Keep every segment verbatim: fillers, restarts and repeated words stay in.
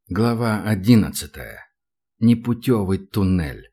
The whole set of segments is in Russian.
Глава одиннадцатая. Непутевый туннель.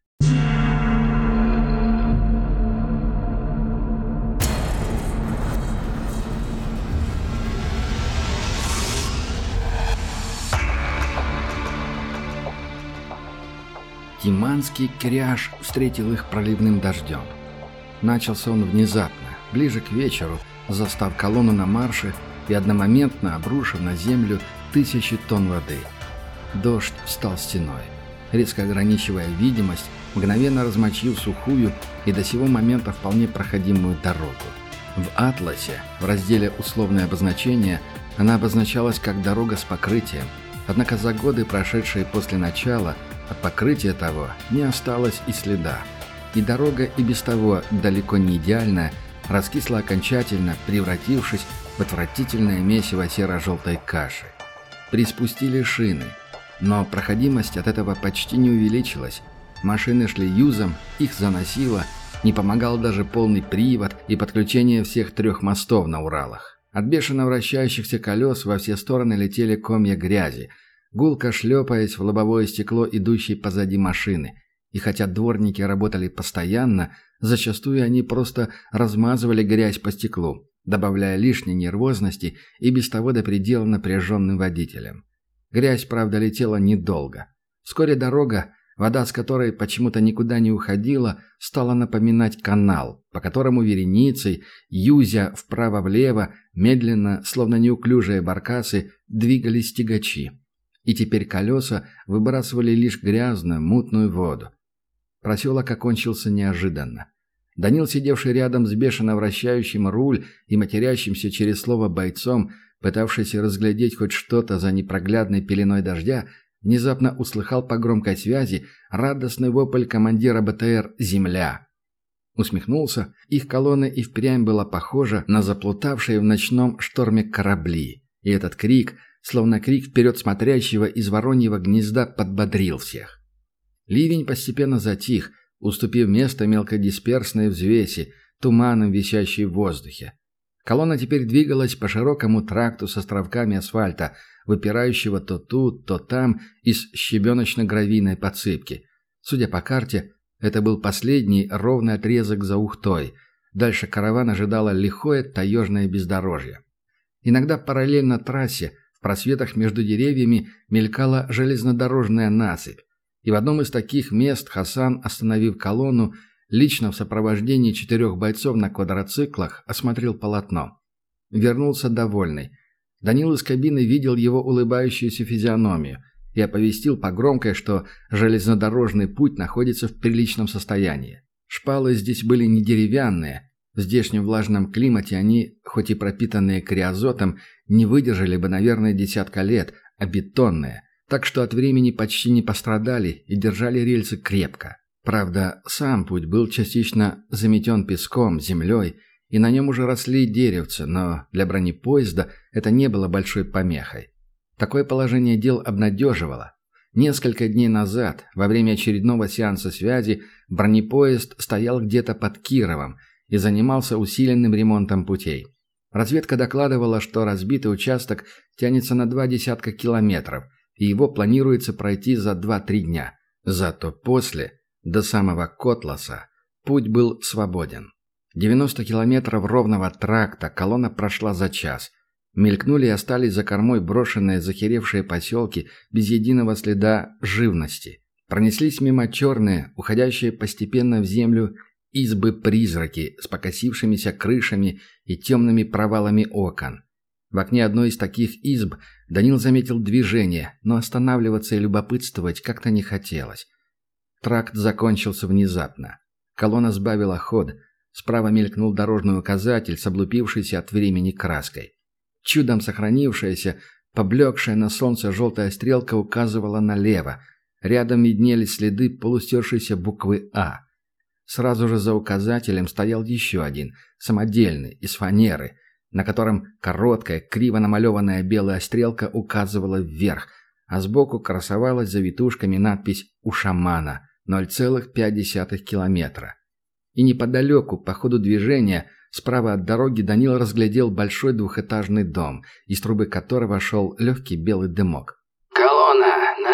Тиманский кряж встретил их проливным дождем. Начался он внезапно, ближе к вечеру, застав колонну на марше и одномоментно обрушив на землю тысячи тонн воды. Дождь встал стеной, резко ограничивая видимость, мгновенно размочив сухую и до сего момента вполне проходимую дорогу. В «Атласе», в разделе «Условное обозначение», она обозначалась как дорога с покрытием, однако за годы, прошедшие после начала, от покрытия того не осталось и следа. И дорога, и без того далеко не идеальная, раскисла окончательно, превратившись в отвратительное месиво серо-желтой каши. Приспустили шины. Но проходимость от этого почти не увеличилась. Машины шли юзом, их заносило, не помогал даже полный привод и подключение всех трех мостов на Уралах. От бешено вращающихся колес во все стороны летели комья грязи, гулко шлепаясь в лобовое стекло идущей позади машины. И хотя дворники работали постоянно, зачастую они просто размазывали грязь по стеклу, добавляя лишней нервозности и без того до предела напряженным водителям. Грязь, правда, летела недолго. Вскоре дорога, вода с которой почему-то никуда не уходила, стала напоминать канал, по которому вереницей, юзя вправо-влево, медленно, словно неуклюжие баркасы, двигались тягачи. И теперь колеса выбрасывали лишь грязную, мутную воду. Проселок окончился неожиданно. Данил, сидевший рядом с бешено вращающим руль и матерящимся через слово бойцом, пытавшийся разглядеть хоть что-то за непроглядной пеленой дождя, внезапно услыхал по громкой связи радостный вопль командира БТР «Земля». Усмехнулся, их колонна и впрямь была похожа на заплутавшие в ночном шторме корабли. И этот крик, словно крик вперед смотрящего из вороньего гнезда, подбодрил всех. Ливень постепенно затих, уступив место мелкодисперсной взвеси, туманом, висящей в воздухе. Колонна теперь двигалась по широкому тракту с островками асфальта, выпирающего то тут, то там из щебеночно-гравийной подсыпки. Судя по карте, это был последний ровный отрезок за Ухтой. Дальше караван ожидало лихое таежное бездорожье. Иногда параллельно трассе, в просветах между деревьями, мелькала железнодорожная насыпь. И в одном из таких мест Хасан, остановив колонну, лично в сопровождении четырех бойцов на квадроциклах осмотрел полотно. Вернулся довольный. Данил из кабины видел его улыбающуюся физиономию и оповестил по громкой, что железнодорожный путь находится в приличном состоянии. Шпалы здесь были не деревянные. В здешнем влажном климате они, хоть и пропитанные криозотом, не выдержали бы, наверное, десятка лет, а бетонные. Так что от времени почти не пострадали и держали рельсы крепко. Правда, сам путь был частично заметен песком, землей, и на нем уже росли деревца, но для бронепоезда это не было большой помехой. Такое положение дел обнадеживало. Несколько дней назад, во время очередного сеанса связи, бронепоезд стоял где-то под Кировом и занимался усиленным ремонтом путей. Разведка докладывала, что разбитый участок тянется на два десятка километров, и его планируется пройти за два-три дня. Зато после, до самого Котласа, путь был свободен. девяносто километров ровного тракта колонна прошла за час. Мелькнули и остались за кормой брошенные захеревшие поселки без единого следа живности. Пронеслись мимо черные, уходящие постепенно в землю избы-призраки с покосившимися крышами и темными провалами окон. В окне одной из таких изб Данил заметил движение, но останавливаться и любопытствовать как-то не хотелось. Тракт закончился внезапно. Колонна сбавила ход. Справа мелькнул дорожный указатель с облупившейся от времени краской. Чудом сохранившаяся, поблекшая на солнце желтая стрелка указывала налево. Рядом виднелись следы полустершейся буквы «А». Сразу же за указателем стоял еще один, самодельный, из фанеры, на котором короткая, криво намалеванная белая стрелка указывала вверх, а сбоку красовалась завитушками надпись «У шамана» ноль целых пять десятых километра. И неподалеку, по ходу движения, справа от дороги Данил разглядел большой двухэтажный дом, из трубы которого шел легкий белый дымок. «Колонна!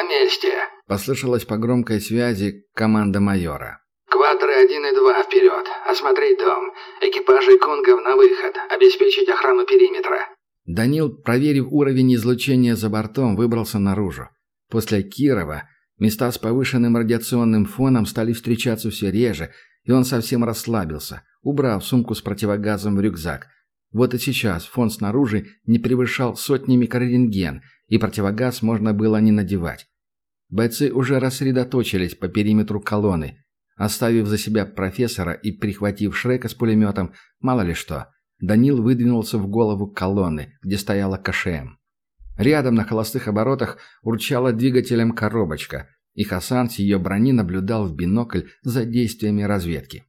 месте!» — послышалась по громкой связи команда майора. «Квадры один и два вперед! Осмотреть дом! Экипажи Кунгов на выход! Обеспечить охрану периметра!» Данил, проверив уровень излучения за бортом, выбрался наружу. После Кирова места с повышенным радиационным фоном стали встречаться все реже, и он совсем расслабился, убрав сумку с противогазом в рюкзак. Вот и сейчас фон снаружи не превышал сотни микрорентген, и противогаз можно было не надевать. Бойцы уже рассредоточились по периметру колонны. Оставив за себя профессора и прихватив Шрека с пулеметом, мало ли что, Данил выдвинулся в голову колонны, где стояла КШМ. Рядом на холостых оборотах урчала двигателем коробочка, и Хасан с ее брони наблюдал в бинокль за действиями разведки.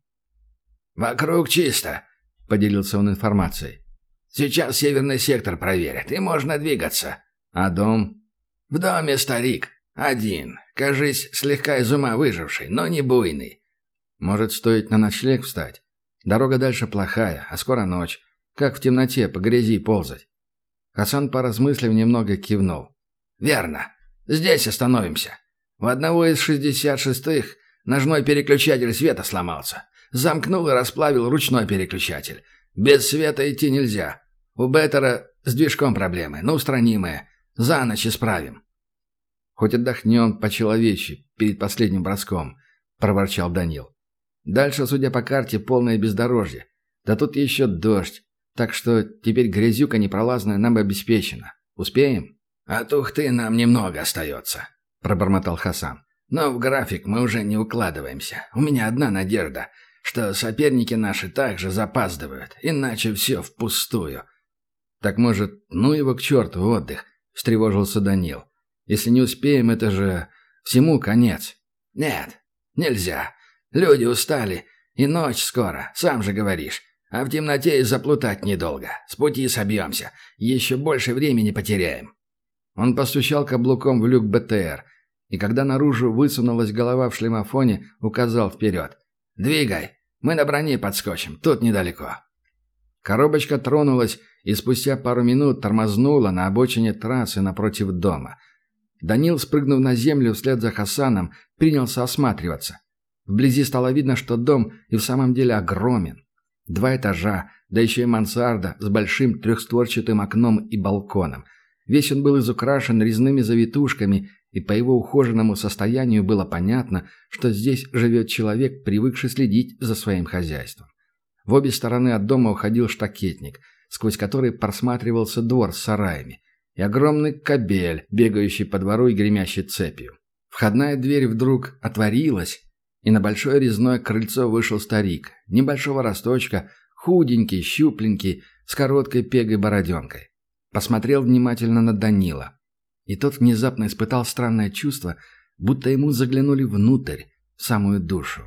«Вокруг чисто», — поделился он информацией. «Сейчас северный сектор проверят, и можно двигаться». «А дом?» «В доме старик. Один. Кажись, слегка из ума выживший, но не буйный». «Может, стоит на ночлег встать? Дорога дальше плохая, а скоро ночь. Как в темноте по грязи ползать?» Хасан, поразмыслив, немного кивнул. «Верно. Здесь остановимся. У одного из шестьдесят шестых ножной переключатель света сломался. Замкнул и расплавил ручной переключатель. Без света идти нельзя. У Беттера с движком проблемы, но устранимые. За ночь исправим». «Хоть отдохнем по-человечьи перед последним броском», — проворчал Данил. «Дальше, судя по карте, полное бездорожье. Да тут еще дождь. Так что теперь грязюка непролазная нам обеспечена. Успеем?» «От Ухты нам немного остается», — пробормотал Хасан. «Но в график мы уже не укладываемся. У меня одна надежда, что соперники наши также запаздывают, иначе все впустую». «Так, может, ну его к черту отдых?» — встревожился Данил. «Если не успеем, это же всему конец». «Нет, нельзя. Люди устали, и ночь скоро, сам же говоришь. А в темноте и заплутать недолго. С пути собьемся. Еще больше времени потеряем». Он постучал каблуком в люк БТР, и когда наружу высунулась голова в шлемофоне, указал вперед. «Двигай. Мы на броне подскочим. Тут недалеко». Коробочка тронулась и спустя пару минут тормознула на обочине трассы напротив дома. Данил, спрыгнув на землю вслед за Хасаном, принялся осматриваться. Вблизи стало видно, что дом и в самом деле огромен. Два этажа, да еще и мансарда с большим трехстворчатым окном и балконом. Весь он был изукрашен резными завитушками, и по его ухоженному состоянию было понятно, что здесь живет человек, привыкший следить за своим хозяйством. В обе стороны от дома уходил штакетник, сквозь который просматривался двор с сараями, и огромный кобель, бегающий по двору и гремящий цепью. Входная дверь вдруг отворилась, и на большое резное крыльцо вышел старик, небольшого росточка, худенький, щупленький, с короткой пегой бороденкой. Посмотрел внимательно на Данила. И тот внезапно испытал странное чувство, будто ему заглянули внутрь, в самую душу.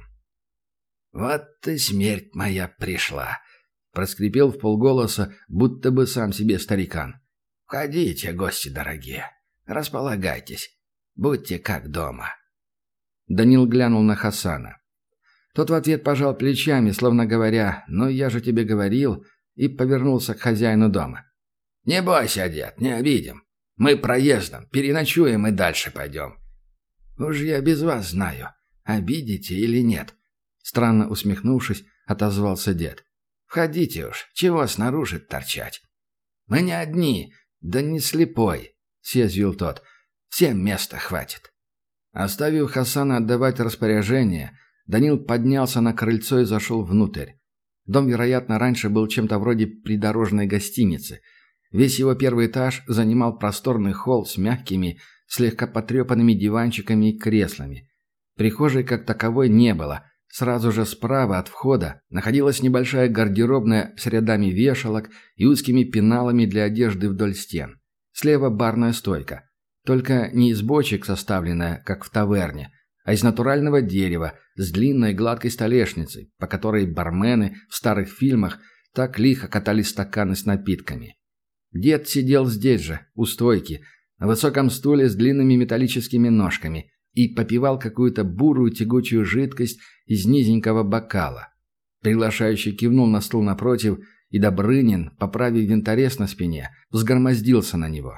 «Вот и смерть моя пришла», — проскрипел вполголоса, будто бы сам себе старикан. «Входите, гости дорогие, располагайтесь, будьте как дома». Данил глянул на Хасана. Тот в ответ пожал плечами, словно говоря: «Ну, я же тебе говорил», и повернулся к хозяину дома. «Не бойся, дед, не обидим. Мы проездом, переночуем и дальше пойдем». «Уж я без вас знаю, обидите или нет», — странно усмехнувшись, отозвался дед. «Входите уж, чего снаружи торчать?» «Мы не одни, да не слепой», — съязвил тот. «Всем места хватит». Оставив Хасана отдавать распоряжение, Данил поднялся на крыльцо и зашел внутрь. Дом, вероятно, раньше был чем-то вроде придорожной гостиницы. Весь его первый этаж занимал просторный холл с мягкими, слегка потрепанными диванчиками и креслами. Прихожей как таковой не было. Сразу же справа от входа находилась небольшая гардеробная с рядами вешалок и узкими пеналами для одежды вдоль стен. Слева барная стойка. Только не из бочек составленная, как в таверне, а из натурального дерева с длинной гладкой столешницей, по которой бармены в старых фильмах так лихо катали стаканы с напитками. Дед сидел здесь же, у стойки, на высоком стуле с длинными металлическими ножками и попивал какую-то бурую тягучую жидкость из низенького бокала. Приглашающий кивнул на стул напротив, и Добрынин, поправив винторез на спине, взгромоздился на него.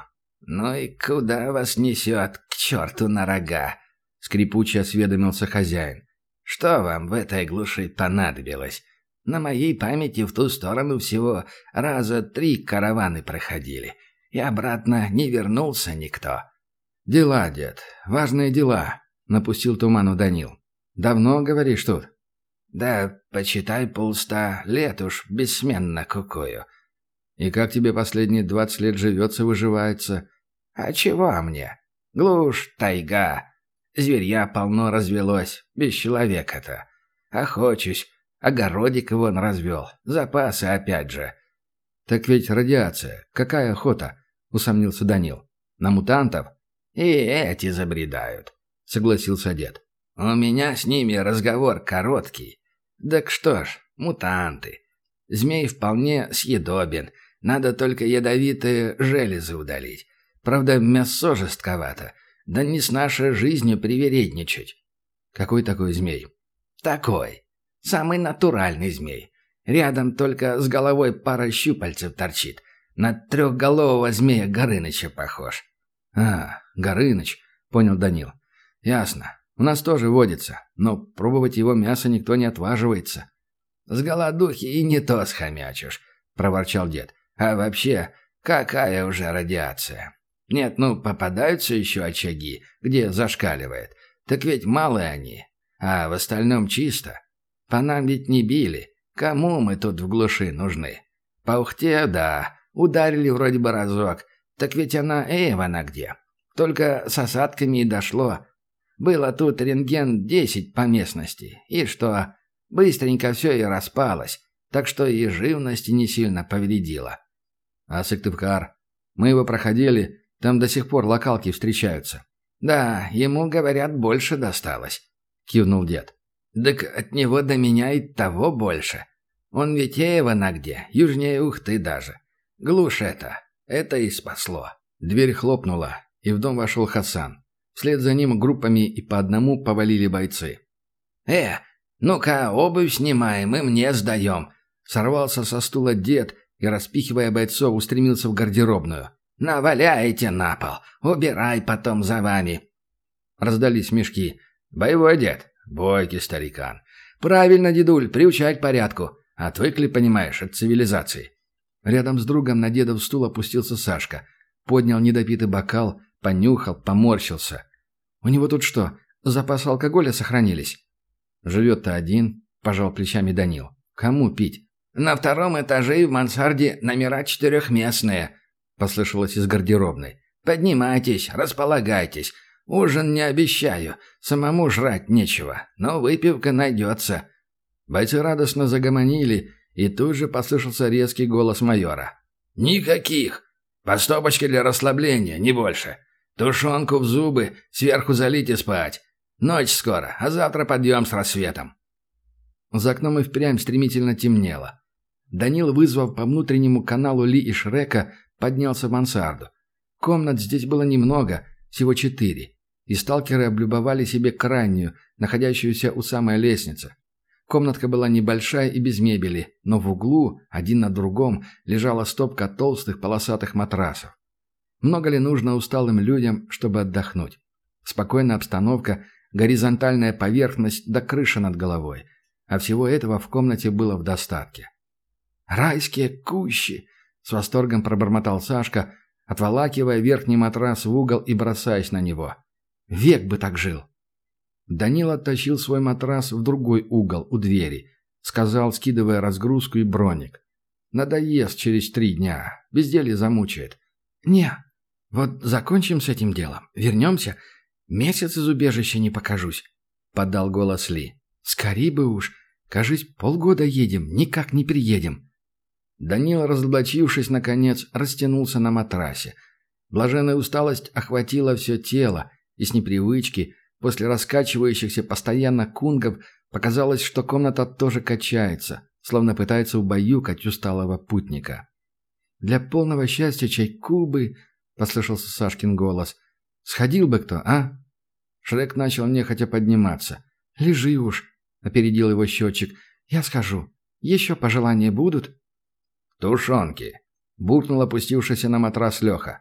«Ну и куда вас несет, к черту на рога?» — скрипуче осведомился хозяин. «Что вам в этой глуши понадобилось? На моей памяти в ту сторону всего раза три караваны проходили, и обратно не вернулся никто». «Дела, дед, важные дела», — напустил туману Данил. «Давно, говоришь, тут?» «Да, почитай, полста лет уж бессменно кукую». «И как тебе последние двадцать лет живется, выживается?» «А чего мне? Глушь, тайга. Зверья полно развелось, без человека-то. Охочусь, огородик вон развел, запасы опять же». «Так ведь радиация. Какая охота?» — усомнился Данил. «На мутантов?» «И эти забредают», — согласился дед. «У меня с ними разговор короткий. Так что ж, мутанты. Змей вполне съедобен, надо только ядовитые железы удалить. Правда, мясо жестковато, да не с нашей жизнью привередничать». «Какой такой змей?» «Такой. Самый натуральный змей. Рядом только с головой пара щупальцев торчит. На трехголового змея Горыныча похож». «А, Горыныч», — понял Данил. «Ясно. У нас тоже водится, но пробовать его мясо никто не отваживается». «С голодухи и не то схомячишь», — проворчал дед. «А вообще, какая уже радиация? Нет, ну, попадаются еще очаги, где зашкаливает. Так ведь малые они, а в остальном чисто. По нам ведь не били. Кому мы тут в глуши нужны? По ухте, да, ударили вроде бы разок. Так ведь она Эйвана где? Только с осадками и дошло. Было тут рентген десять по местности. И что? Быстренько все и распалось. Так что и живности не сильно повредило». «А Сыктывкар? Мы его проходили, там до сих пор локалки встречаются». «Да, ему, говорят, больше досталось», — кивнул дед. «Так от него до меня и того больше. Он ведь Эйвана где, южнее Ухты даже. Глушь это, это и спасло». Дверь хлопнула, и в дом вошел Хасан. Вслед за ним группами и по одному повалили бойцы. «Э, ну-ка, обувь снимаем и мне сдаем», — сорвался со стула дед и, распихивая бойцов, устремился в гардеробную. «Наваляйте на пол, убирай потом за вами». Раздались мешки. «Боевой дед, бойкий старикан. Правильно, дедуль, приучай к порядку. Отвыкли, понимаешь, от цивилизации». Рядом с другом на дедов стул опустился Сашка. Поднял недопитый бокал, понюхал, поморщился. «У него тут что, запасы алкоголя сохранились?» «Живет-то один», — пожал плечами Данил. «Кому пить?» «На втором этаже и в мансарде номера четырехместные», — послышалось из гардеробной. «Поднимайтесь, располагайтесь. Ужин не обещаю, самому жрать нечего, но выпивка найдется». Бойцы радостно загомонили, и тут же послышался резкий голос майора. «Никаких! По стопочке для расслабления, не больше. Тушенку в зубы, сверху залить и спать. Ночь скоро, а завтра подъем с рассветом». За окном и впрямь стремительно темнело. Данил, вызвав по внутреннему каналу Ли и Шрека, поднялся в мансарду. Комнат здесь было немного, всего четыре, и сталкеры облюбовали себе крайнюю, находящуюся у самой лестницы. Комнатка была небольшая и без мебели, но в углу, один на другом, лежала стопка толстых полосатых матрасов. Много ли нужно усталым людям, чтобы отдохнуть? Спокойная обстановка, горизонтальная поверхность да крыша над головой. А всего этого в комнате было в достатке. «Райские кущи!» — с восторгом пробормотал Сашка, отволакивая верхний матрас в угол и бросаясь на него. «Век бы так жил!» Данил оттащил свой матрас в другой угол у двери. Сказал, скидывая разгрузку и броник. «Надоест через три дня. Безделье замучает». «Не, вот закончим с этим делом. Вернемся. Месяц из убежища не покажусь», — подал голос Ли. «Скорей бы уж. Кажись, полгода едем, никак не приедем». Данил, разоблачившись, наконец, растянулся на матрасе. Блаженная усталость охватила все тело, и с непривычки, после раскачивающихся постоянно кунгов, показалось, что комната тоже качается, словно пытается убаюкать усталого путника. «Для полного счастья чайку бы», — послышался Сашкин голос. «Сходил бы кто, а?» Шрек начал нехотя подниматься. «Лежи уж», — опередил его счетчик. «Я схожу. Еще пожелания будут?» «Тушенки», — буркнул опустившийся на матрас Леха.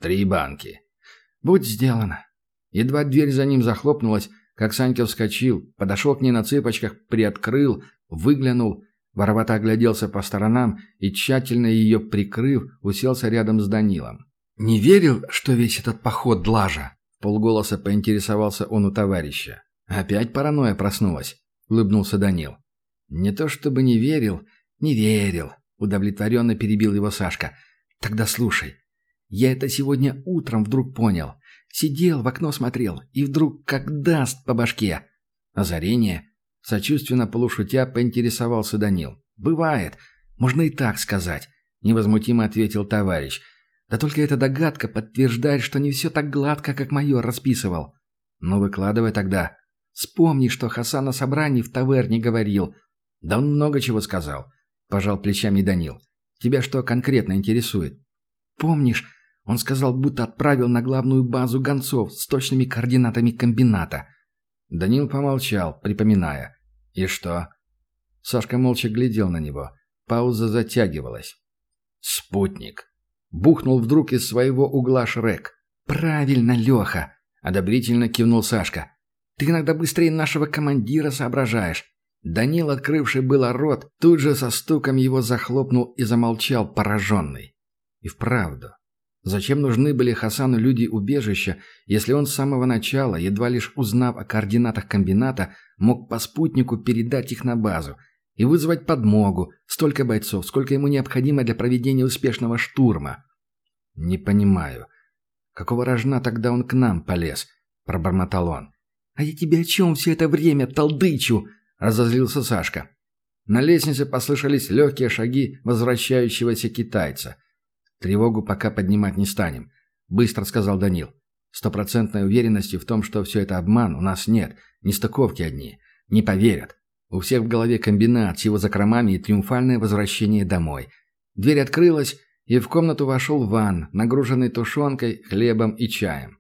Три банки. Будь сделано. Едва дверь за ним захлопнулась, как Санька вскочил, подошел к ней на цыпочках, приоткрыл, выглянул, воровато огляделся по сторонам и, тщательно ее прикрыв, уселся рядом с Данилом. «Не верил, что весь этот поход лажа?» — полголоса поинтересовался он у товарища. «Опять паранойя проснулась», — улыбнулся Данил. «Не то чтобы не верил, не верил», — удовлетворенно перебил его Сашка. «Тогда слушай. Я это сегодня утром вдруг понял. Сидел, в окно смотрел, и вдруг как даст по башке». «Озарение?» — сочувственно полушутя поинтересовался Данил. «Бывает. Можно и так сказать», — невозмутимо ответил товарищ. «Да только эта догадка подтверждает, что не все так гладко, как майор расписывал». «Ну, выкладывай тогда». «Вспомни, что Хасан на собрании в таверне говорил». «Да он много чего сказал», — пожал плечами Данил. «Тебя что конкретно интересует?» «Помнишь, он сказал, будто отправил на главную базу гонцов с точными координатами комбината». Данил помолчал, припоминая. «И что?» Сашка молча глядел на него. Пауза затягивалась. «Спутник!» Бухнул вдруг из своего угла Шрек. «Правильно, Леха!» — одобрительно кивнул Сашка. «Ты иногда быстрее нашего командира соображаешь». Данил, открывший было рот, тут же со стуком его захлопнул и замолчал, пораженный. И вправду. Зачем нужны были Хасану люди убежища, если он с самого начала, едва лишь узнав о координатах комбината, мог по спутнику передать их на базу и вызвать подмогу, столько бойцов, сколько ему необходимо для проведения успешного штурма? «Не понимаю. Какого рожна тогда он к нам полез?» – пробормотал он. «А я тебе о чем все это время толдычу?» – разозлился Сашка. На лестнице послышались легкие шаги возвращающегося китайца. «Тревогу пока поднимать не станем», — быстро сказал Данил. «Стопроцентной уверенности в том, что все это обман, у нас нет. Нестыковки одни. Не поверят. У всех в голове комбинат с его закромами и триумфальное возвращение домой». Дверь открылась, и в комнату вошел Ван, нагруженный тушенкой, хлебом и чаем.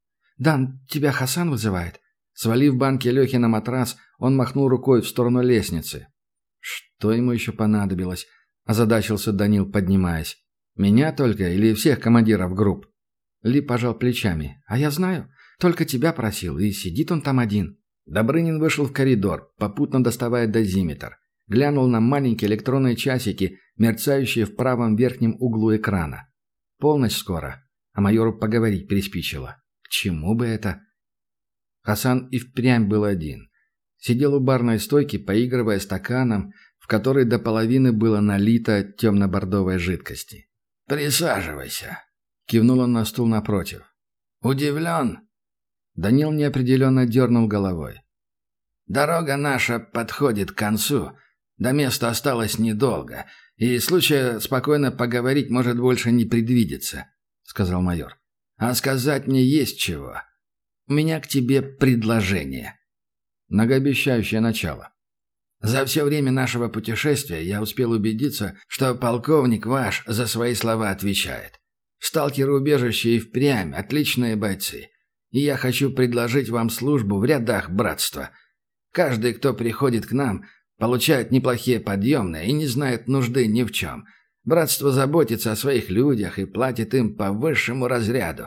«Дан, тебя Хасан вызывает?» Свалив банки Лехи на матрас, он махнул рукой в сторону лестницы. «Что ему еще понадобилось?» – озадачился Данил, поднимаясь. «Меня только или всех командиров групп?» Ли пожал плечами. «А я знаю. Только тебя просил, и сидит он там один». Добрынин вышел в коридор, попутно доставая дозиметр. Глянул на маленькие электронные часики, мерцающие в правом верхнем углу экрана. Полночь скоро, а майору поговорить приспичило. К чему бы это? Хасан и впрямь был один. Сидел у барной стойки, поигрывая стаканом, в который до половины было налито темно-бордовой жидкости. «Присаживайся», — кивнул он на стул напротив. «Удивлен?» Данил неопределенно дернул головой. «Дорога наша подходит к концу. До места осталось недолго, и случая спокойно поговорить может больше не предвидеться», — сказал майор. «А сказать мне есть чего. У меня к тебе предложение». Многообещающее начало. «За все время нашего путешествия я успел убедиться, что полковник ваш за свои слова отвечает. Сталкеры убежища и впрямь отличные бойцы, и я хочу предложить вам службу в рядах братства. Каждый, кто приходит к нам, получает неплохие подъемные и не знает нужды ни в чем. Братство заботится о своих людях и платит им по высшему разряду».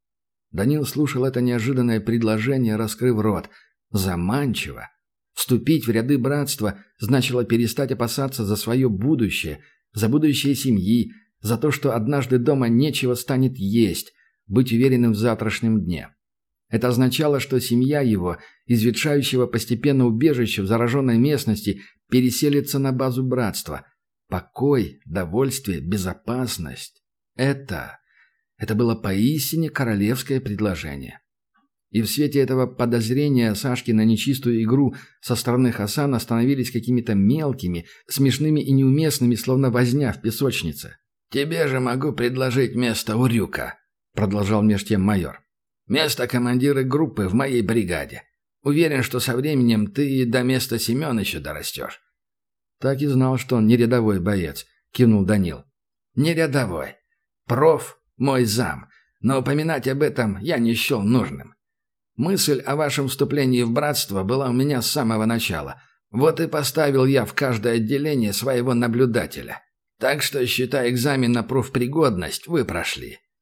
Данил слушал это неожиданное предложение, раскрыв рот. Заманчиво. Вступить в ряды братства значило перестать опасаться за свое будущее, за будущее семьи, за то, что однажды дома нечего станет есть, быть уверенным в завтрашнем дне. Это означало, что семья его, из ветшающего постепенно убежища в зараженной местности, переселится на базу братства. Покой, довольствие, безопасность. Это... Это было поистине королевское предложение. И в свете этого подозрения Сашки на нечистую игру со стороны Хасана становились какими-то мелкими, смешными и неуместными, словно возня в песочнице. «Тебе же могу предложить место урюка», — продолжал меж тем майор. «Место командира группы в моей бригаде. Уверен, что со временем ты до места Семёныча дорастешь». «Так и знал, что он не рядовой боец», — кивнул Данил. «Не рядовой. Проф, мой зам. Но упоминать об этом я не счел нужным. Мысль о вашем вступлении в братство была у меня с самого начала. Вот и поставил я в каждое отделение своего наблюдателя. Так что, считай, экзамен на профпригодность вы прошли.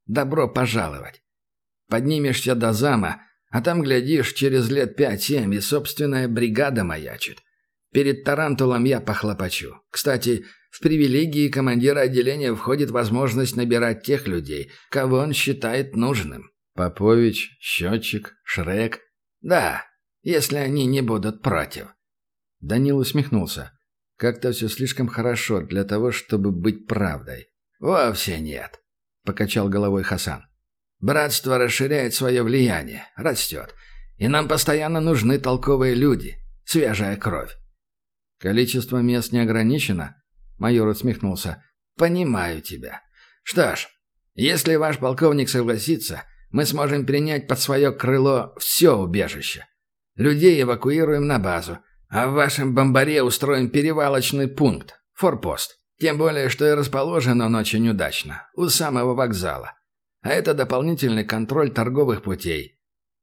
Добро пожаловать. Поднимешься до зама, а там, глядишь, через лет пять-семь и собственная бригада маячит. Перед Тарантулом я похлопочу. Кстати, в привилегии командира отделения входит возможность набирать тех людей, кого он считает нужным. Попович, Счетчик, Шрек. Да, если они не будут против. Данил усмехнулся. Как-то все слишком хорошо для того, чтобы быть правдой. Вовсе нет, покачал головой Хасан. Братство расширяет свое влияние, растет. И нам постоянно нужны толковые люди, свежая кровь. Количество мест не ограничено? Майор усмехнулся. Понимаю тебя. Что ж, если ваш полковник согласится, мы сможем принять под свое крыло все убежище. Людей эвакуируем на базу, а в вашем бомбаре устроим перевалочный пункт, форпост. Тем более, что и расположен он очень удачно, у самого вокзала. А это дополнительный контроль торговых путей.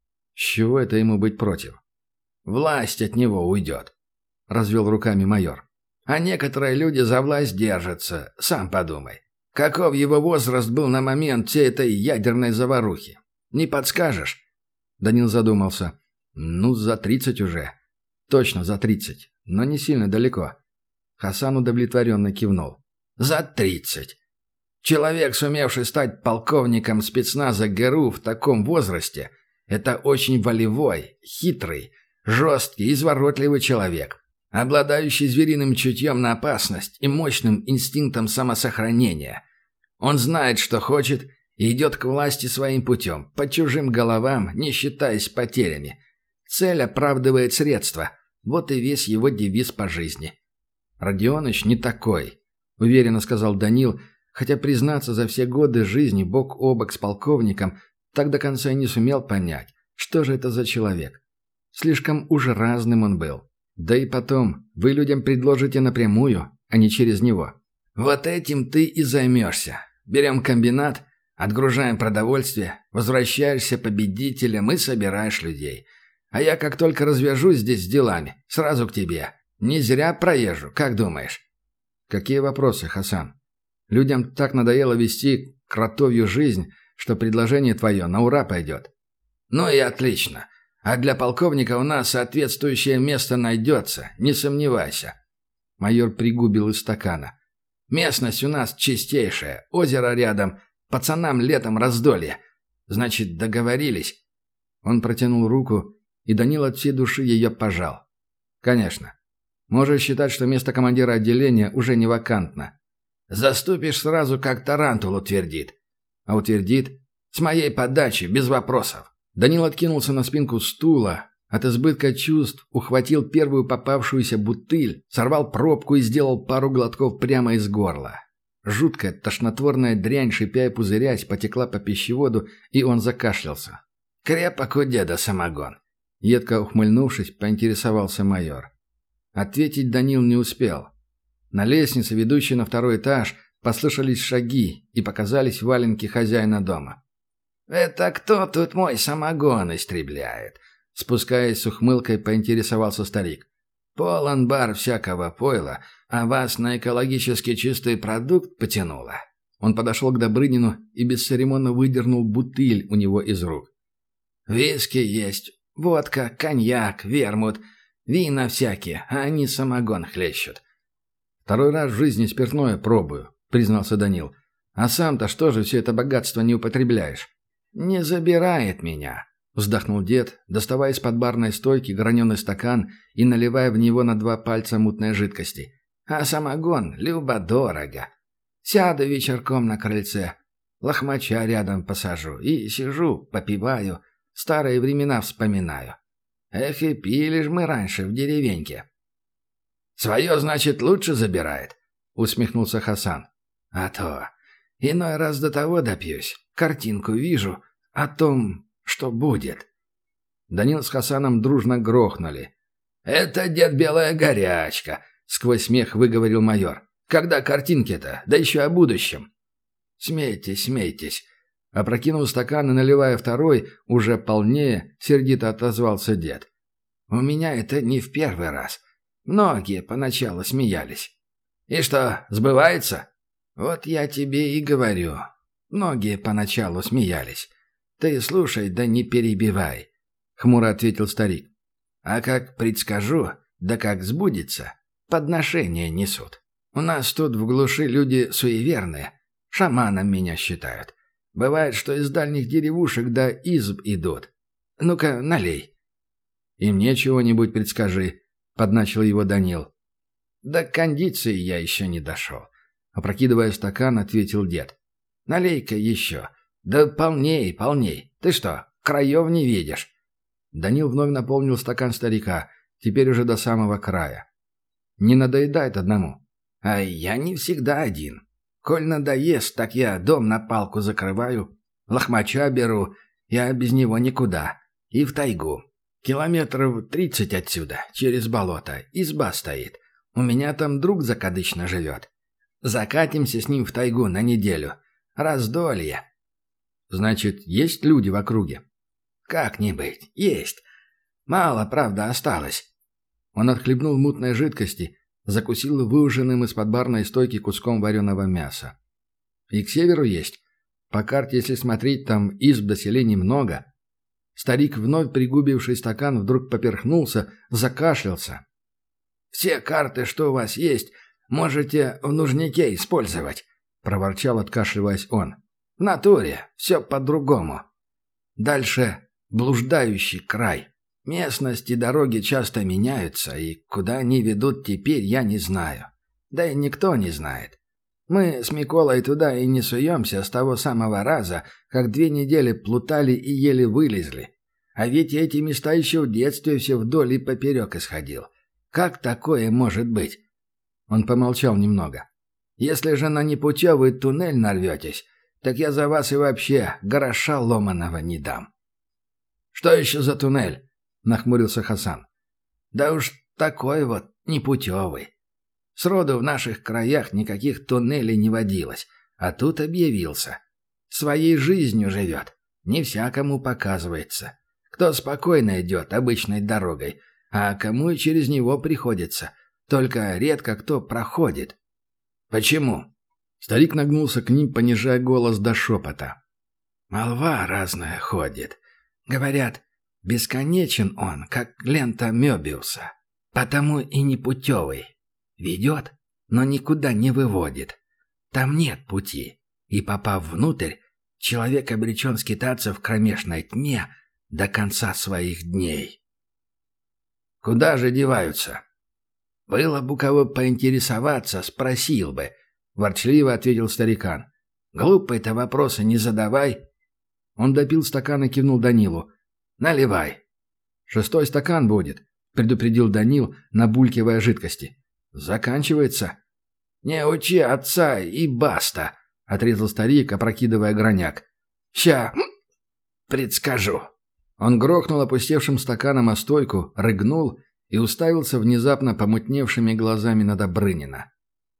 С чего это ему быть против? Власть от него уйдет, развел руками майор. А некоторые люди за власть держатся, сам подумай. Каков его возраст был на момент всей этой ядерной заварухи? Не подскажешь? Данил задумался. Ну, за тридцать уже. Точно за тридцать, но не сильно далеко. Хасан удовлетворенно кивнул. За тридцать. Человек, сумевший стать полковником спецназа ГРУ в таком возрасте, это очень волевой, хитрый, жесткий, изворотливый человек, обладающий звериным чутьем на опасность и мощным инстинктом самосохранения. Он знает, что хочет, и идет к власти своим путем, по чужим головам, не считаясь потерями. Цель оправдывает средства. Вот и весь его девиз по жизни. «Родионыч не такой», — уверенно сказал Данил, хотя, признаться, за все годы жизни бок о бок с полковником так до конца и не сумел понять, что же это за человек. Слишком уж разным он был. Да и потом, вы людям предложите напрямую, а не через него. Вот этим ты и займешься. Берем комбинат, отгружаем продовольствие, возвращаешься победителем и собираешь людей. А я как только развяжусь здесь с делами, сразу к тебе. Не зря проезжу, как думаешь? Какие вопросы, Хасан? Людям так надоело вести кротовью жизнь, что предложение твое на ура пойдет. Ну и отлично. А для полковника у нас соответствующее место найдется, не сомневайся. Майор пригубил из стакана. Местность у нас чистейшая, озеро рядом, пацанам летом раздолье. Значит, договорились? Он протянул руку, и Данил от всей души ее пожал. Конечно. Можешь считать, что место командира отделения уже не вакантно. Заступишь сразу, как Тарантул утвердит. А утвердит? С моей подачи, без вопросов. Данил откинулся на спинку стула, от избытка чувств ухватил первую попавшуюся бутыль, сорвал пробку и сделал пару глотков прямо из горла. Жуткая тошнотворная дрянь, шипя и пузырясь, потекла по пищеводу, и он закашлялся. «Крепок у деда самогон», — едко ухмыльнувшись, поинтересовался майор. Ответить Данил не успел. На лестнице, ведущей на второй этаж, послышались шаги и показались валенки хозяина дома. «Это кто тут мой самогон истребляет?» Спускаясь с ухмылкой, поинтересовался старик. «Полон бар всякого пойла, а вас на экологически чистый продукт потянуло». Он подошел к Добрынину и бесцеремонно выдернул бутыль у него из рук. «Виски есть, водка, коньяк, вермут, вина всякие, а они самогон хлещут». «Второй раз в жизни спиртное пробую», — признался Данил. «А сам-то что же все это богатство не употребляешь?» «Не забирает меня», — вздохнул дед, доставая из-под барной стойки граненый стакан и наливая в него на два пальца мутной жидкости. «А самогон любо-дорого. Сяду вечерком на крыльце, лохмача рядом посажу и сижу, попиваю, старые времена вспоминаю. Эх, и пили ж мы раньше в деревеньке». «Свое, значит, лучше забирает?» — усмехнулся Хасан. «А то. Иной раз до того допьюсь. Картинку вижу о том, что будет». Данил с Хасаном дружно грохнули. «Это, дед, белая горячка», — сквозь смех выговорил майор. «Когда картинки-то? Да еще о будущем». «Смейтесь, смейтесь». Опрокинув стакан и наливая второй, уже полнее, сердито отозвался дед. «У меня это не в первый раз. Многие поначалу смеялись. И что, сбывается? Вот я тебе и говорю. Многие поначалу смеялись. Ты слушай, да не перебивай, — хмуро ответил старик. А как предскажу, да как сбудется, подношения несут. У нас тут в глуши люди суеверные, шаманом меня считают. Бывает, что из дальних деревушек до изб идут. Ну-ка, налей. И мне чего-нибудь предскажи, — подначил его Данил. До кондиции я еще не дошел. Опрокидывая стакан, ответил дед. Налей-ка еще. Да полней, полней. Ты что, краев не видишь? Данил вновь наполнил стакан старика, теперь уже до самого края. Не надоедает одному. А я не всегда один. Коль надоест, так я дом на палку закрываю, лохмача беру, я без него никуда. И в тайгу. Километров тридцать отсюда, через болото, изба стоит. У меня там друг закадычно живет. Закатимся с ним в тайгу на неделю. Раздолье. Значит, есть люди в округе? Как не быть, есть. Мало, правда, осталось. Он отхлебнул мутной жидкости, закусил выуженным из-под барной стойки куском вареного мяса. И к северу есть. По карте, если смотреть, там изб до селений много. Старик, вновь пригубивший стакан, вдруг поперхнулся, закашлялся. «Все карты, что у вас есть, можете в нужнике использовать», — проворчал, откашливаясь он. «В натуре, все по-другому. Дальше блуждающий край. Местность и дороги часто меняются, и куда они ведут теперь, я не знаю. Да и никто не знает. Мы с Миколой туда и не суемся с того самого раза, как две недели плутали и еле вылезли. А ведь эти места еще в детстве все вдоль и поперек исходил. Как такое может быть?» Он помолчал немного. «Если же на непутевый туннель нарветесь, так я за вас и вообще гроша ломаного не дам». «Что еще за туннель?» — нахмурился Хасан. «Да уж такой вот непутевый. Сроду в наших краях никаких туннелей не водилось, а тут объявился. Своей жизнью живет, не всякому показывается. Кто спокойно идет обычной дорогой, а кому и через него приходится, только редко кто проходит». «Почему?» Старик нагнулся к ним, понижая голос до шепота. «Молва разная ходит. Говорят, бесконечен он, как лента Мёбиуса. Потому и непутевый. Ведет, но никуда не выводит. Там нет пути. И попав внутрь, человек обречен скитаться в кромешной тьме до конца своих дней». «Куда же деваются?» «Было бы у кого поинтересоваться, спросил бы», — ворчливо ответил старикан. «Глупые-то вопросы не задавай». Он допил стакан и кивнул Данилу. «Наливай». «Шестой стакан будет», — предупредил Данил, набулькивая жидкости. «Заканчивается». «Не учи отца и баста», — отрезал старик, опрокидывая граняк. «Ща предскажу». Он грохнул опустевшим стаканом о стойку, рыгнул и уставился внезапно помутневшими глазами на Добрынина.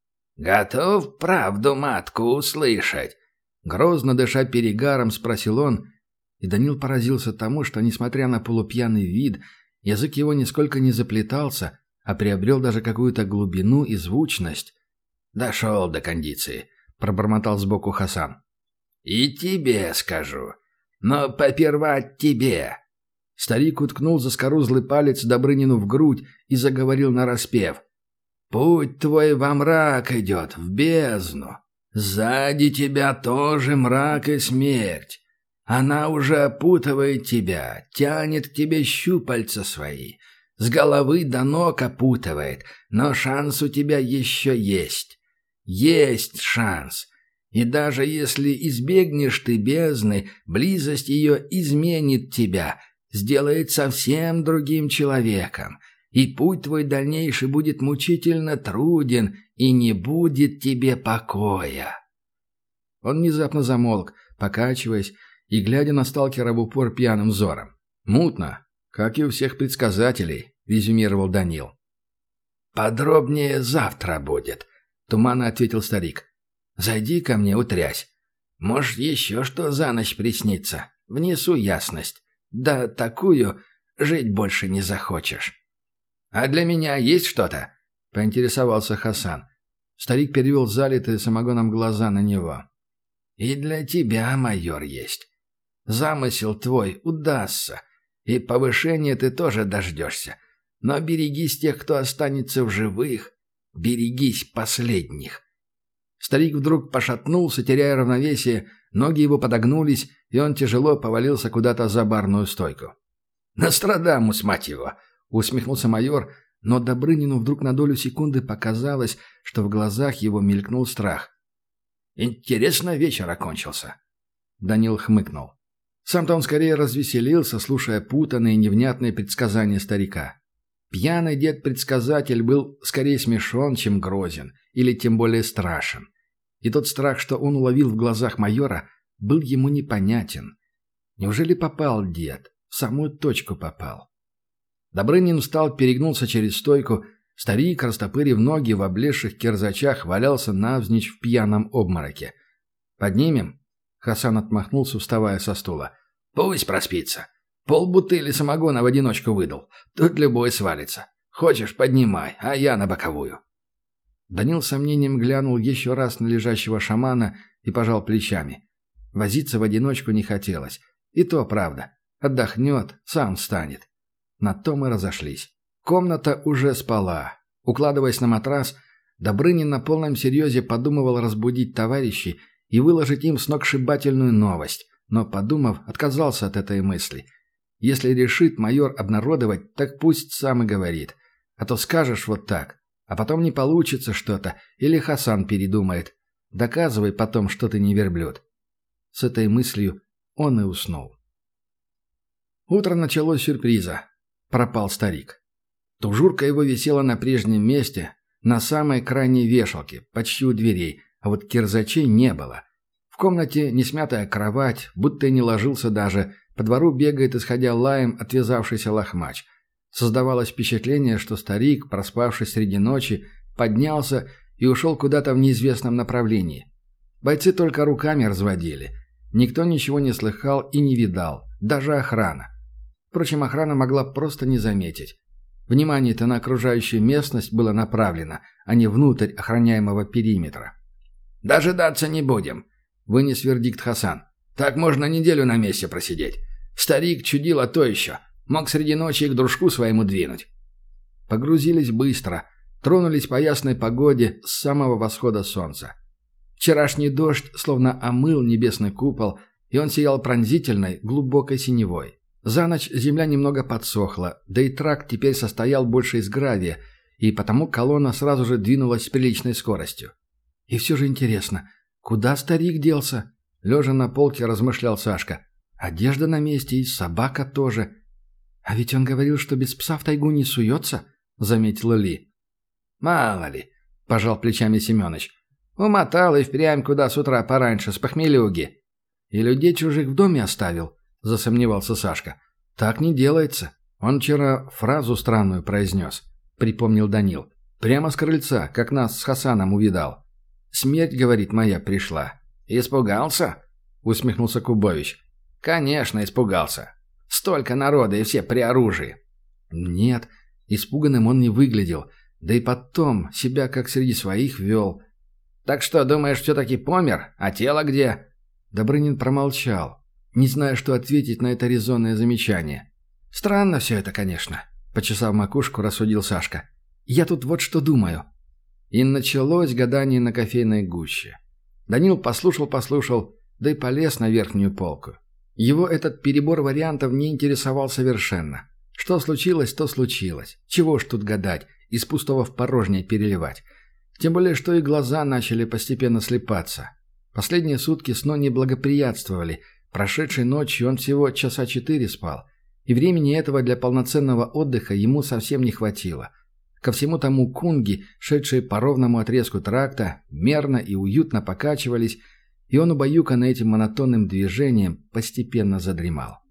«Готов правду матку услышать?» Грозно дыша перегаром, спросил он, и Данил поразился тому, что, несмотря на полупьяный вид, язык его нисколько не заплетался, а приобрел даже какую-то глубину и звучность. «Дошел до кондиции», — пробормотал сбоку Хасан. «И тебе скажу. Но поперва тебе». Старик уткнул заскорузлый палец Добрынину в грудь и заговорил нараспев. «Путь твой во мрак идет, в бездну. Сзади тебя тоже мрак и смерть. Она уже опутывает тебя, тянет к тебе щупальца свои. С головы до ног опутывает, но шанс у тебя еще есть. Есть шанс. И даже если избегнешь ты бездны, близость ее изменит тебя, сделает совсем другим человеком. И путь твой дальнейший будет мучительно труден, и не будет тебе покоя». Он внезапно замолк, покачиваясь и глядя на сталкера в упор пьяным взором. «Мутно, как и у всех предсказателей», — резюмировал Данил. «Подробнее завтра будет», — туманно ответил старик. «Зайди ко мне, утрясь. Может, еще что за ночь приснится. Внесу ясность. Да такую жить больше не захочешь». «А для меня есть что-то?» — поинтересовался Хасан. Старик перевел залитые самогоном глаза на него. И для тебя, майор, есть. Замысел твой удастся, и повышения ты тоже дождешься. Но берегись тех, кто останется в живых. Берегись последних». Старик вдруг пошатнулся, теряя равновесие, ноги его подогнулись, и он тяжело повалился куда-то за барную стойку. «Нострадамус, мать его!» — усмехнулся майор, но Добрынину вдруг на долю секунды показалось, что в глазах его мелькнул страх. «Интересно, вечер окончился». Данил хмыкнул. Сам-то он скорее развеселился, слушая путанные и невнятные предсказания старика. Пьяный дед-предсказатель был скорее смешон, чем грозен, или тем более страшен. И тот страх, что он уловил в глазах майора, был ему непонятен. Неужели попал дед? В самую точку попал. Добрынин встал, перегнулся через стойку. Старик, растопырив ноги в облезших кирзачах, валялся навзничь в пьяном обмороке. «Поднимем?» Хасан отмахнулся, вставая со стула. «Пусть проспится. Полбутыли самогона в одиночку выдал. Тут любой свалится. Хочешь, поднимай, а я на боковую». Данил с сомнением глянул еще раз на лежащего шамана и пожал плечами. Возиться в одиночку не хотелось. И то правда. Отдохнет, сам встанет. На то мы разошлись. Комната уже спала. Укладываясь на матрас, Добрынин на полном серьезе подумывал разбудить товарищей и выложить им сногсшибательную новость, но, подумав, отказался от этой мысли. Если решит майор обнародовать, так пусть сам и говорит. А то скажешь вот так, а потом не получится что-то, или Хасан передумает. Доказывай потом, что ты не верблюд. С этой мыслью он и уснул. Утро началось с сюрприза. Пропал старик. Тужурка его висела на прежнем месте, на самой крайней вешалке, почти у дверей, а вот кирзачей не было. В комнате несмятая кровать, будто и не ложился даже. По двору бегает, исходя лаем, отвязавшийся лохмач. Создавалось впечатление, что старик, проспавший среди ночи, поднялся и ушел куда-то в неизвестном направлении. Бойцы только руками разводили. Никто ничего не слыхал и не видал, даже охрана. Впрочем, охрана могла просто не заметить. Внимание-то на окружающую местность было направлено, а не внутрь охраняемого периметра. «Дожидаться не будем», — вынес вердикт Хасан. «Так можно неделю на месте просидеть. Старик чудил, а то еще. Мог среди ночи и к дружку своему двинуть». Погрузились быстро, тронулись по ясной погоде с самого восхода солнца. Вчерашний дождь словно омыл небесный купол, и он сиял пронзительной, глубокой синевой. За ночь земля немного подсохла, да и тракт теперь состоял больше из гравия, и потому колонна сразу же двинулась с приличной скоростью. И все же интересно, куда старик делся? Лежа на полке размышлял Сашка. Одежда на месте и собака тоже. А ведь он говорил, что без пса в тайгу не суется, заметила Ли. «Мало ли», — пожал плечами Семенович. «Умотал и впрямь куда с утра пораньше, с похмелюги». «И людей чужих в доме оставил», — засомневался Сашка. «Так не делается. Он вчера фразу странную произнес», — припомнил Данил. «Прямо с крыльца, как нас с Хасаном увидал. Смерть, говорит, моя пришла». «Испугался?» — усмехнулся Кубович. «Конечно, испугался. Столько народа и все при оружии». «Нет, испуганным он не выглядел. Да и потом себя как среди своих вел». «Так что, думаешь, все-таки помер? А тело где?» Добрынин промолчал, не зная, что ответить на это резонное замечание. «Странно все это, конечно», — почесав макушку, рассудил Сашка. «Я тут вот что думаю». И началось гадание на кофейной гуще. Данил послушал-послушал, да и полез на верхнюю полку. Его этот перебор вариантов не интересовал совершенно. Что случилось, то случилось. Чего ж тут гадать, из пустого в порожнее переливать. Тем более, что и глаза начали постепенно слепаться. Последние сутки сну не благоприятствовали. Прошедшей ночью он всего часа четыре спал. И времени этого для полноценного отдыха ему совсем не хватило. Ко всему тому кунги, шедшие по ровному отрезку тракта, мерно и уютно покачивались, и он, убаюканный этим монотонным движением, постепенно задремал.